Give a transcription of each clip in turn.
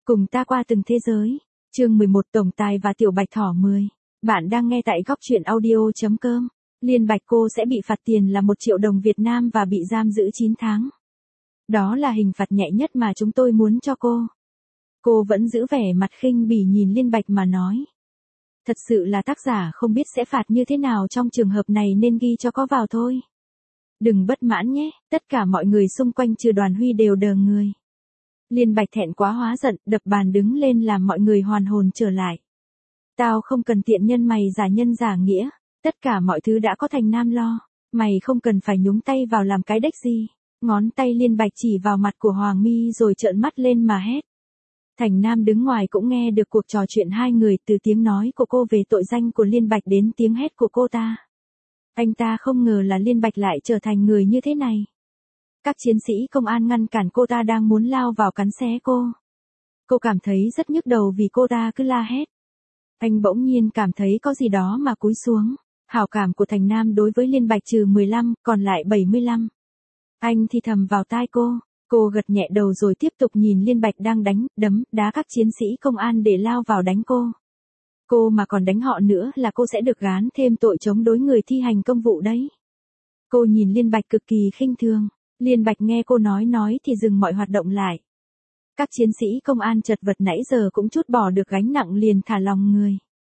Cùng ta qua từng thế giới. Chương 11 Tổng Tài và Tiểu Bạch Thỏ 10. Bạn đang nghe tại góc truyện audio.com. Liên Bạch cô sẽ bị phạt tiền là 1 triệu đồng Việt Nam và bị giam giữ 9 tháng. Đó là hình phạt nhẹ nhất mà chúng tôi muốn cho cô. Cô vẫn giữ vẻ mặt khinh bỉ nhìn Liên Bạch mà nói. Thật sự là tác giả không biết sẽ phạt như thế nào trong trường hợp này nên ghi cho có vào thôi. Đừng bất mãn nhé, tất cả mọi người xung quanh trừ Đoàn Huy đều đờ người. Liên Bạch thẹn quá hóa giận, đập bàn đứng lên làm mọi người hoàn hồn trở lại. Tao không cần tiện nhân mày giả nhân giả nghĩa, tất cả mọi thứ đã có Thành Nam lo, mày không cần phải nhúng tay vào làm cái đếch gì. Ngón tay Liên Bạch chỉ vào mặt của Hoàng My rồi trợn mắt lên mà hét. Thành Nam đứng ngoài cũng nghe được cuộc trò chuyện hai người, từ tiếng nói của cô về tội danh của Liên Bạch đến tiếng hét của cô ta. Anh ta không ngờ là Liên Bạch lại trở thành người như thế này. Các chiến sĩ công an ngăn cản cô ta đang muốn lao vào cắn xé cô. Cô cảm thấy rất nhức đầu vì cô ta cứ la hét. Anh bỗng nhiên cảm thấy có gì đó mà cúi xuống. Hảo cảm của Thành Nam đối với Liên Bạch trừ 15, còn lại 75. Anh thì thầm vào tai cô gật nhẹ đầu rồi tiếp tục nhìn Liên Bạch đang đánh, đấm, đá các chiến sĩ công an để lao vào đánh cô. Cô mà còn đánh họ nữa là cô sẽ được gán thêm tội chống đối người thi hành công vụ đấy. Cô nhìn Liên Bạch cực kỳ khinh thường. Liên Bạch nghe cô nói thì dừng mọi hoạt động lại. Các chiến sĩ công an chật vật nãy giờ cũng trút bỏ được gánh nặng liền thả lòng người.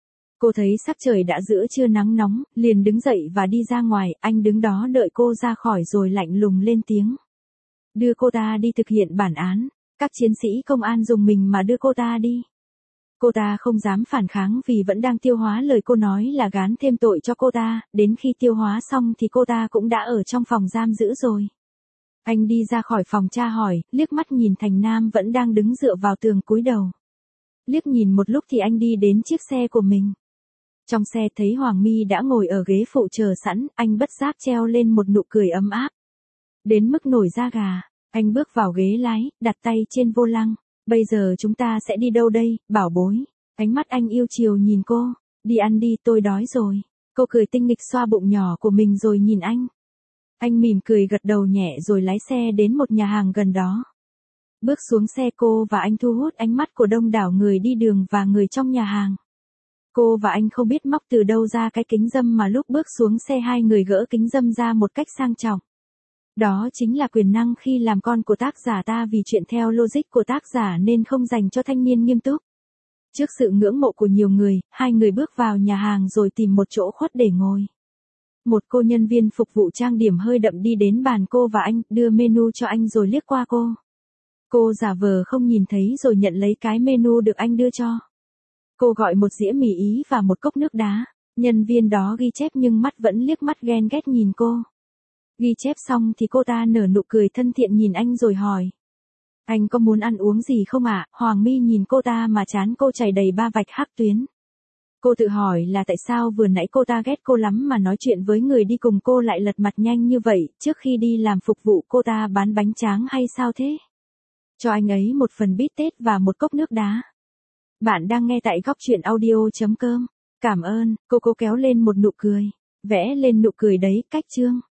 Cô thấy sắc trời đã giữa trưa nắng nóng, liền đứng dậy và đi ra ngoài, anh đứng đó đợi cô ra khỏi rồi lạnh lùng lên tiếng. Đưa cô ta đi thực hiện bản án, các chiến sĩ công an dùng mình mà đưa cô ta đi. Cô ta không dám phản kháng vì vẫn đang tiêu hóa lời cô nói là gán thêm tội cho cô ta, đến khi tiêu hóa xong thì cô ta cũng đã ở trong phòng giam giữ rồi. Anh đi ra khỏi phòng tra hỏi, liếc mắt nhìn Thành Nam vẫn đang đứng dựa vào tường cúi đầu. Liếc nhìn một lúc thì anh đi đến chiếc xe của mình. Trong xe thấy Hoàng My đã ngồi ở ghế phụ chờ sẵn, anh bất giác treo lên một nụ cười ấm áp. Đến mức nổi da gà, anh bước vào ghế lái, đặt tay trên vô lăng. Bây giờ chúng ta sẽ đi đâu đây, bảo bối? Ánh mắt anh yêu chiều nhìn cô. Đi ăn đi, tôi đói rồi. Cô cười tinh nghịch xoa bụng nhỏ của mình rồi nhìn anh. Anh mỉm cười gật đầu nhẹ rồi lái xe đến một nhà hàng gần đó. Bước xuống xe cô và anh thu hút ánh mắt của đông đảo người đi đường và người trong nhà hàng. Cô và anh không biết móc từ đâu ra cái kính râm mà lúc bước xuống xe hai người gỡ kính râm ra một cách sang trọng. Đó chính là quyền năng khi làm con của tác giả ta, vì chuyện theo logic của tác giả nên không dành cho thanh niên nghiêm túc. Trước sự ngưỡng mộ của nhiều người, hai người bước vào nhà hàng rồi tìm một chỗ khuất để ngồi. Một cô nhân viên phục vụ trang điểm hơi đậm đi đến bàn cô và anh, đưa menu cho anh rồi liếc qua cô. Cô giả vờ không nhìn thấy rồi nhận lấy cái menu được anh đưa cho. Cô gọi một dĩa mì Ý và một cốc nước đá. Nhân viên đó ghi chép nhưng mắt vẫn liếc mắt ghen ghét nhìn cô. Ghi chép xong thì cô ta nở nụ cười thân thiện nhìn anh rồi hỏi. Anh có muốn ăn uống gì không ạ? Hoàng My nhìn cô ta mà trán cô chảy đầy 3 vạch hắc tuyến. Cô tự hỏi là tại sao vừa nãy cô ta ghét cô lắm mà nói chuyện với người đi cùng cô lại lật mặt nhanh như vậy, trước khi đi làm phục vụ cô ta bán bánh tráng hay sao thế? Cho anh ấy một phần bít tết và một cốc nước đá. Bạn đang nghe tại góc truyện audio.com. Cảm ơn, cô kéo lên một nụ cười. Vẽ lên nụ cười đấy, cách chương.